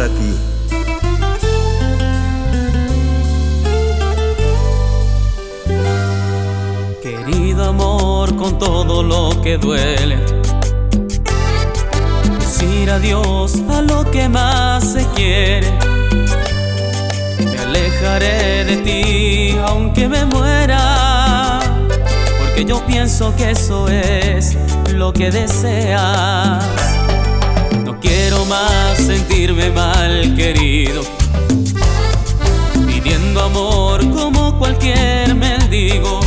para ti. Querido amor, con todo lo que duele, decir adiós a lo que más se quiere. Me alejaré de ti aunque me muera, porque yo pienso que eso es lo que deseas. No quiero más sentirme mal, querido, pidiendo amor como cualquier mendigo.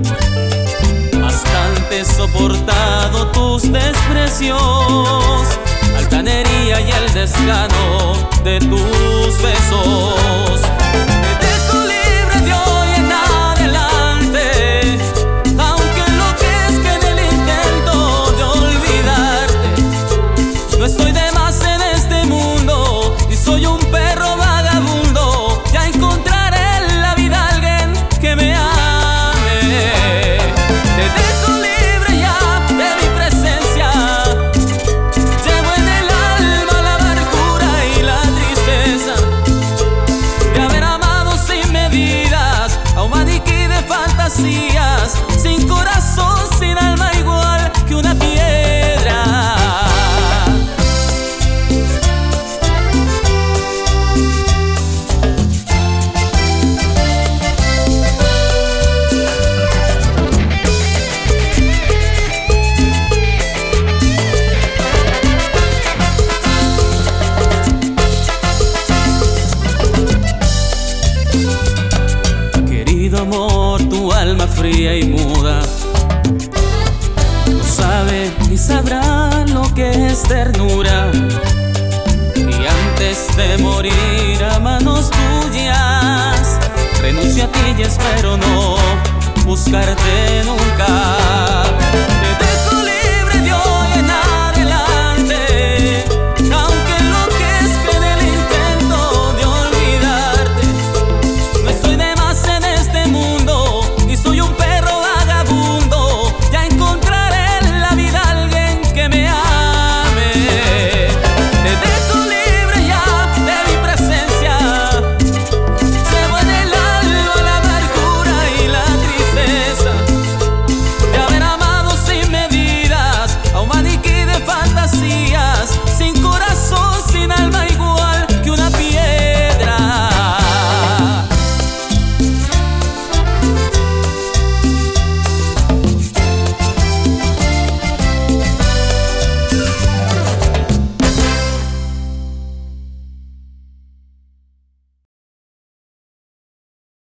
Bastante soportado tus desprecios, altanería y el desgano de tus besos. Te dejo libre de hoy en adelante, aunque enloquezca en el intento de olvidarte. No estoy de más en este mundo y soy un perro vagabundo. Ya encontraré en la vida a alguien que me ame. Te dejo libre ya de mi presencia. Llevo en el alma la amargura y la tristeza de haber amado sin medidas a un maniquí de fantasías, sin corazón, sin alma, igual que una piedra. Querido amor, tu alma fría y muda no sabe ni sabrá lo que es ternura. Y antes de morir a manos tuyas, renuncio a ti y espero no buscarte nunca.